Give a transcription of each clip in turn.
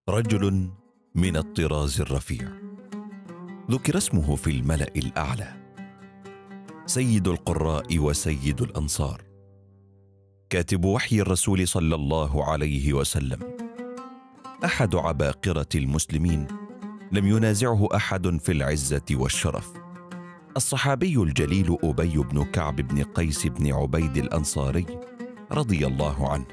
رجل من الطراز الرفيع، ذكر اسمه في الملأ الأعلى، سيد القراء وسيد الأنصار، كاتب وحي الرسول صلى الله عليه وسلم، أحد عباقرة المسلمين، لم ينازعه أحد في العزة والشرف، الصحابي الجليل أبي بن كعب بن قيس بن عبيد الأنصاري رضي الله عنه،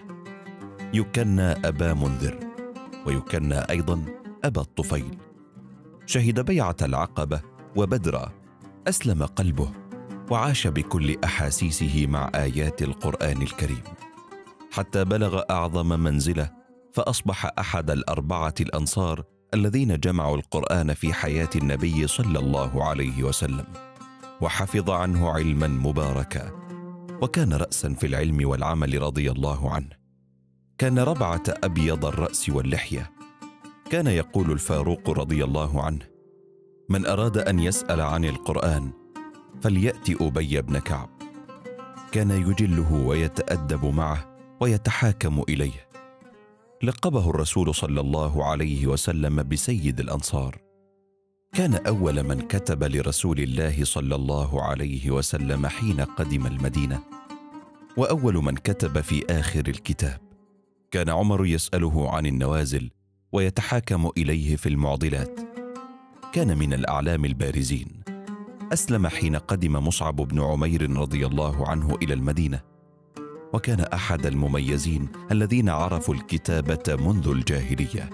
يكنى أبا منذر، ويكنى أيضا أبا الطفيل. شهد بيعة العقبة وبدرا، أسلم قلبه وعاش بكل أحاسيسه مع آيات القرآن الكريم، حتى بلغ أعظم منزلة، فأصبح أحد الأربعة الأنصار الذين جمعوا القرآن في حياة النبي صلى الله عليه وسلم، وحفظ عنه علما مباركا، وكان رأسا في العلم والعمل رضي الله عنه. كان ربعة أبيض الرأس واللحية. كان يقول الفاروق رضي الله عنه: من أراد أن يسأل عن القرآن فليأتي أبي بن كعب. كان يجله ويتأدب معه ويتحاكم إليه. لقبه الرسول صلى الله عليه وسلم بسيد الأنصار. كان أول من كتب لرسول الله صلى الله عليه وسلم حين قدم المدينة، وأول من كتب في آخر الكتاب. كان عمر يسأله عن النوازل ويتحاكم إليه في المعضلات. كان من الأعلام البارزين. أسلم حين قدم مصعب بن عمير رضي الله عنه إلى المدينة، وكان أحد المميزين الذين عرفوا الكتابة منذ الجاهلية.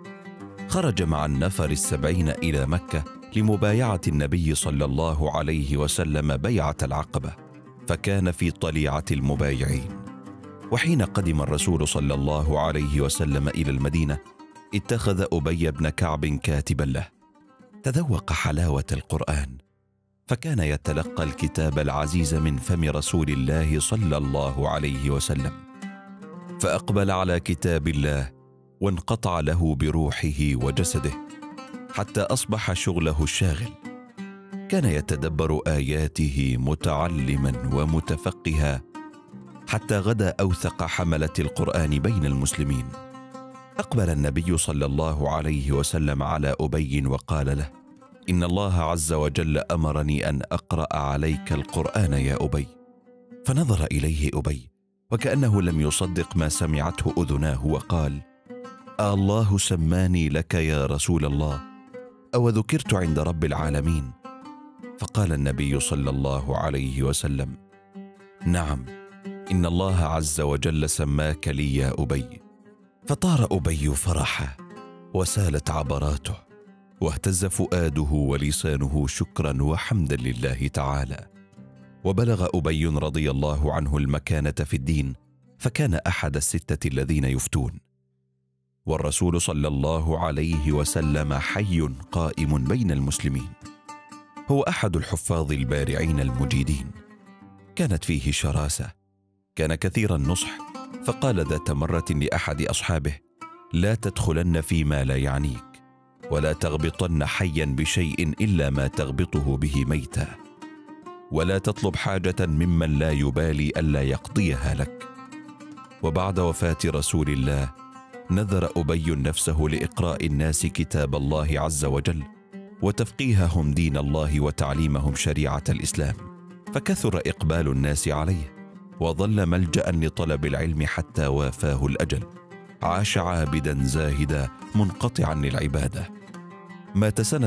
خرج مع النفر 70 إلى مكة لمبايعة النبي صلى الله عليه وسلم بيعة العقبة، فكان في طليعة المبايعين. وحين قدم الرسول صلى الله عليه وسلم إلى المدينة، اتخذ أبي بن كعب كاتبا له. تذوق حلاوة القرآن، فكان يتلقى الكتاب العزيز من فم رسول الله صلى الله عليه وسلم، فأقبل على كتاب الله وانقطع له بروحه وجسده، حتى أصبح شغله الشاغل. كان يتدبر آياته متعلما ومتفقها، حتى غدا أوثق حملة القرآن بين المسلمين. أقبل النبي صلى الله عليه وسلم على أبي وقال له: إن الله عز وجل أمرني أن أقرأ عليك القرآن يا أبي. فنظر إليه أبي وكأنه لم يصدق ما سمعته أذناه، وقال: الله سماني لك يا رسول الله، أو ذكرت عند رب العالمين؟ فقال النبي صلى الله عليه وسلم: نعم، إن الله عز وجل سماك لي يا أبي. فطار أبي فرحا، وسالت عبراته، واهتز فؤاده ولسانه شكرا وحمدا لله تعالى. وبلغ أبي رضي الله عنه المكانة في الدين، فكان أحد الستة الذين يفتون، والرسول صلى الله عليه وسلم حي قائم بين المسلمين. هو أحد الحفاظ البارعين المجيدين. كانت فيه شراسة، كان كثير النصح، فقال ذات مرة لأحد أصحابه: لا تدخلن فيما لا يعنيك، ولا تغبطن حيا بشيء إلا ما تغبطه به ميتا، ولا تطلب حاجة ممن لا يبالي ألا يقضيها لك. وبعد وفاة رسول الله نذر أبي نفسه لإقراء الناس كتاب الله عز وجل، وتفقيههم دين الله وتعليمهم شريعة الإسلام، فكثر إقبال الناس عليه، وظل ملجأ لطلب العلم حتى وافاه الأجل. عاش عابدا زاهدا منقطعا للعبادة. مات سنة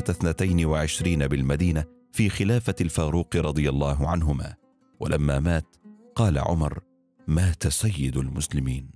22 بالمدينة في خلافة الفاروق رضي الله عنهما. ولما مات قال عمر: مات سيد المسلمين.